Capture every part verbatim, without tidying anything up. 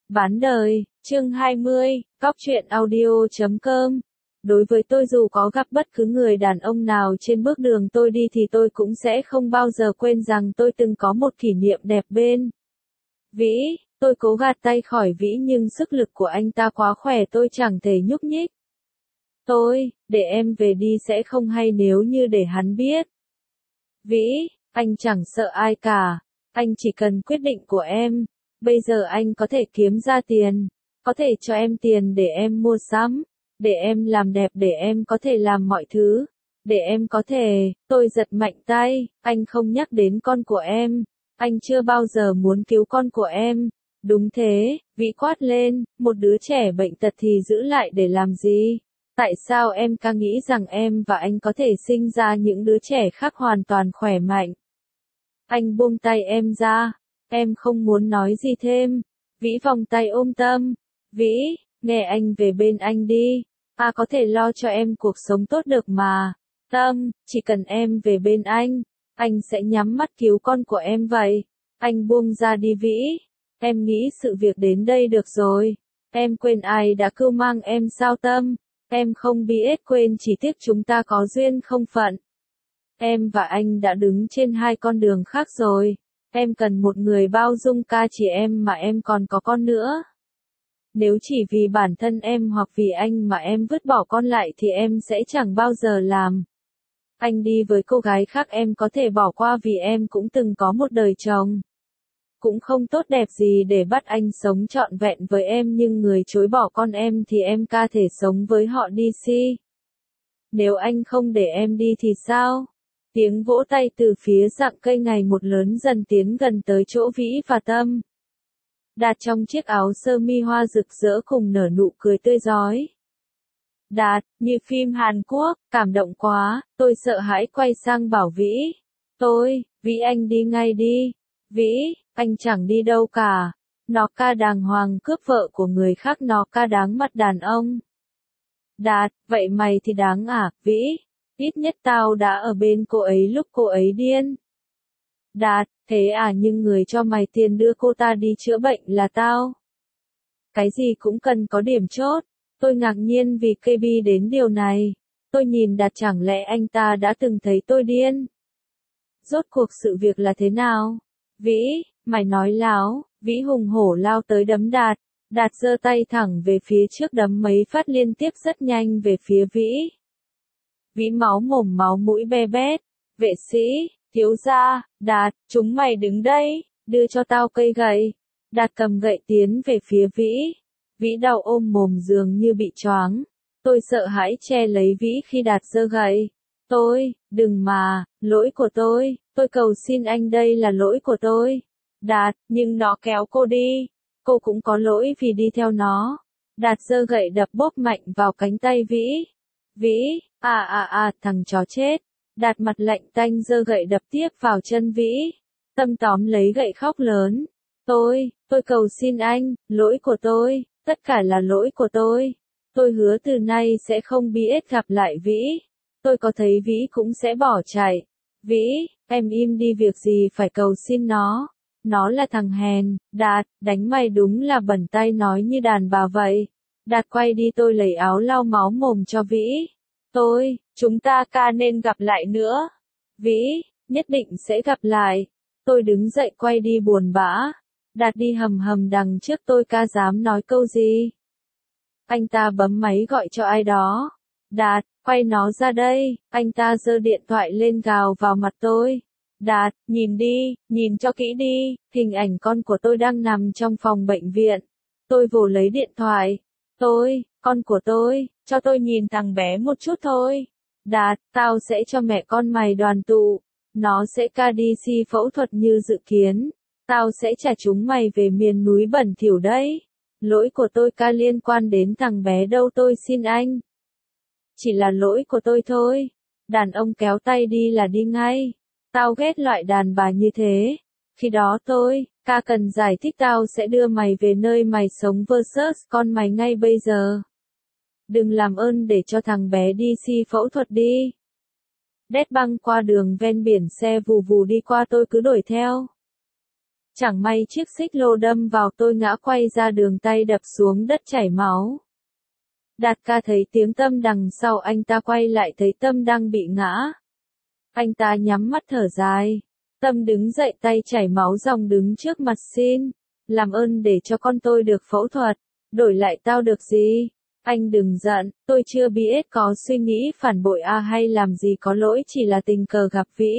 Bán đời, chương hai mươi, cóc truyện audio chấm com. Đối với tôi dù có gặp bất cứ người đàn ông nào trên bước đường tôi đi thì tôi cũng sẽ không bao giờ quên rằng tôi từng có một kỷ niệm đẹp bên Vĩ. Tôi cố gạt tay khỏi Vĩ nhưng sức lực của anh ta quá khỏe tôi chẳng thể nhúc nhích. Tôi, để em về đi sẽ không hay nếu như để hắn biết. Vĩ, anh chẳng sợ ai cả, anh chỉ cần quyết định của em. Bây giờ anh có thể kiếm ra tiền, có thể cho em tiền để em mua sắm, để em làm đẹp, để em có thể làm mọi thứ, để em có thể, tôi giật mạnh tay, anh không nhắc đến con của em, anh chưa bao giờ muốn cứu con của em. Đúng thế, Vĩ quát lên, một đứa trẻ bệnh tật thì giữ lại để làm gì? Tại sao em càng nghĩ rằng em và anh có thể sinh ra những đứa trẻ khác hoàn toàn khỏe mạnh? Anh buông tay em ra. Em không muốn nói gì thêm. Vĩ vòng tay ôm Tâm. Vĩ, nghe anh về bên anh đi. À có thể lo cho em cuộc sống tốt được mà. Tâm, chỉ cần em về bên anh, anh sẽ nhắm mắt cứu con của em vậy. Anh buông ra đi Vĩ. Em nghĩ sự việc đến đây được rồi. Em quên ai đã cưu mang em sao Tâm? Em không biết quên, chỉ tiếc chúng ta có duyên không phận. Em và anh đã đứng trên hai con đường khác rồi. Em cần một người bao dung ca chỉ em mà em còn có con nữa. Nếu chỉ vì bản thân em hoặc vì anh mà em vứt bỏ con lại thì em sẽ chẳng bao giờ làm. Anh đi với cô gái khác em có thể bỏ qua vì em cũng từng có một đời chồng. Cũng không tốt đẹp gì để bắt anh sống trọn vẹn với em nhưng người chối bỏ con em thì em ca thể sống với họ đi si. Nếu anh không để em đi thì sao? Tiếng vỗ tay từ phía rặng cây ngày một lớn dần tiến gần tới chỗ Vĩ và Tâm. Đạt trong chiếc áo sơ mi hoa rực rỡ cùng nở nụ cười tươi rói. Đạt, như phim Hàn Quốc, cảm động quá, tôi sợ hãi quay sang bảo Vĩ. Tôi, Vĩ anh đi ngay đi. Vĩ, anh chẳng đi đâu cả. Nó ca đàng hoàng cướp vợ của người khác, nó ca đáng mặt đàn ông. Đạt, vậy mày thì đáng à, Vĩ? Ít nhất tao đã ở bên cô ấy lúc cô ấy điên. Đạt, thế à, nhưng người cho mày tiền đưa cô ta đi chữa bệnh là tao. Cái gì cũng cần có điểm chốt. Tôi ngạc nhiên vì ca bê đến điều này. Tôi nhìn Đạt, chẳng lẽ anh ta đã từng thấy tôi điên? Rốt cuộc sự việc là thế nào? Vĩ, mày nói láo. Vĩ hùng hổ lao tới đấm Đạt. Đạt giơ tay thẳng về phía trước đấm mấy phát liên tiếp rất nhanh về phía Vĩ. Vĩ máu mồm máu mũi be bét. Vệ sĩ, thiếu gia, Đạt, chúng mày đứng đây, đưa cho tao cây gậy. Đạt cầm gậy tiến về phía Vĩ. Vĩ đau ôm mồm dường như bị choáng. Tôi sợ hãi che lấy Vĩ khi Đạt giơ gậy. Tôi, đừng mà, lỗi của tôi, tôi cầu xin anh đây là lỗi của tôi. Đạt, nhưng nó kéo cô đi. Cô cũng có lỗi vì đi theo nó. Đạt giơ gậy đập bốp mạnh vào cánh tay Vĩ. Vĩ, à à à, thằng chó chết. Đạt mặt lạnh tanh giơ gậy đập tiếp vào chân Vĩ. Tâm tóm lấy gậy khóc lớn. Tôi, tôi cầu xin anh, lỗi của tôi, tất cả là lỗi của tôi. Tôi hứa từ nay sẽ không biết gặp lại Vĩ. Tôi có thấy Vĩ cũng sẽ bỏ chạy. Vĩ, em im đi, việc gì phải cầu xin nó. Nó là thằng hèn. Đạt, đánh mày đúng là bẩn tay, nói như đàn bà vậy. Đạt quay đi, tôi lấy áo lau máu mồm cho Vĩ. Tôi, chúng ta ca nên gặp lại nữa. Vĩ, nhất định sẽ gặp lại. Tôi đứng dậy quay đi buồn bã. Đạt đi hầm hầm đằng trước tôi, ca dám nói câu gì? Anh ta bấm máy gọi cho ai đó. Đạt, quay nó ra đây. Anh ta giơ điện thoại lên gào vào mặt tôi. Đạt, nhìn đi, nhìn cho kỹ đi, hình ảnh con của tôi đang nằm trong phòng bệnh viện. Tôi vồ lấy điện thoại. Tôi, con của tôi, cho tôi nhìn thằng bé một chút thôi. Đạt, tao sẽ cho mẹ con mày đoàn tụ. Nó sẽ ca đi si phẫu thuật như dự kiến. Tao sẽ trả chúng mày về miền núi bẩn thỉu đấy. Lỗi của tôi ca liên quan đến thằng bé đâu, tôi xin anh. Chỉ là lỗi của tôi thôi. Đàn ông kéo tay đi là đi ngay. Tao ghét loại đàn bà như thế. Khi đó tôi, ca cần giải thích, tao sẽ đưa mày về nơi mày sống versus con mày ngay bây giờ. Đừng làm ơn để cho thằng bé đi si phẫu thuật đi. Đét băng qua đường ven biển, xe vù vù đi qua, tôi cứ đuổi theo. Chẳng may chiếc xích lô đâm vào tôi ngã quay ra đường, tay đập xuống đất chảy máu. Đạt ca thấy tiếng Tâm đằng sau anh ta quay lại thấy Tâm đang bị ngã. Anh ta nhắm mắt thở dài. Tâm đứng dậy tay chảy máu ròng đứng trước mặt xin. Làm ơn để cho con tôi được phẫu thuật. Đổi lại tao được gì? Anh đừng giận, tôi chưa biết có suy nghĩ phản bội à hay làm gì có lỗi, chỉ là tình cờ gặp Vĩ.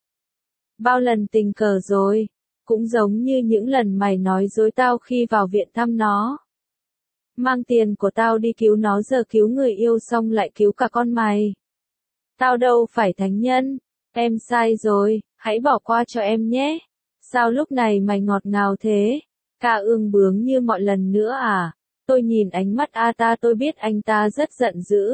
Bao lần tình cờ rồi, cũng giống như những lần mày nói dối tao khi vào viện thăm nó. Mang tiền của tao đi cứu nó, giờ cứu người yêu xong lại cứu cả con mày. Tao đâu phải thánh nhân, em sai rồi, hãy bỏ qua cho em nhé. Sao lúc này mày ngọt ngào thế? Ca ương bướng như mọi lần nữa à? Tôi nhìn ánh mắt A ta, tôi biết anh ta rất giận dữ.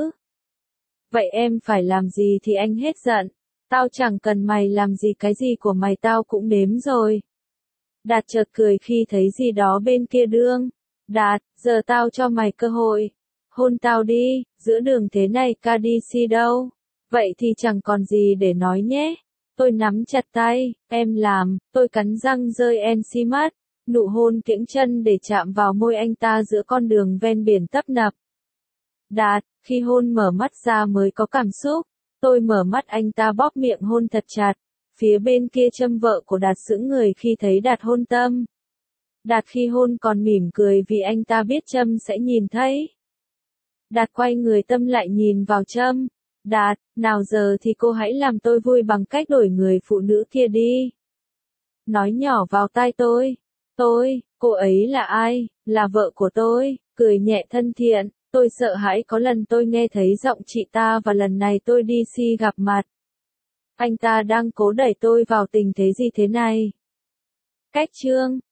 Vậy em phải làm gì thì anh hết giận. Tao chẳng cần mày làm gì, cái gì của mày tao cũng đếm rồi. Đạt chợt cười khi thấy gì đó bên kia đường. Đạt, giờ tao cho mày cơ hội. Hôn tao đi, giữa đường thế này ca đi si đâu. Vậy thì chẳng còn gì để nói nhé. Tôi nắm chặt tay, em làm, tôi cắn răng rơi en xi mắt. Nụ hôn kiễng chân để chạm vào môi anh ta giữa con đường ven biển tấp nập. Đạt, khi hôn mở mắt ra mới có cảm xúc. Tôi mở mắt, anh ta bóp miệng hôn thật chặt. Phía bên kia Trâm vợ của Đạt sững người khi thấy Đạt hôn Tâm. Đạt khi hôn còn mỉm cười vì anh ta biết Trâm sẽ nhìn thấy. Đạt quay người, Tâm lại nhìn vào Trâm. Đạt, nào giờ thì cô hãy làm tôi vui bằng cách đổi người phụ nữ kia đi. Nói nhỏ vào tai tôi. Tôi, cô ấy là ai? Là vợ của tôi, cười nhẹ thân thiện. Tôi sợ hãi có lần tôi nghe thấy giọng chị ta và lần này tôi đi si gặp mặt. Anh ta đang cố đẩy tôi vào tình thế gì thế này? Cách chương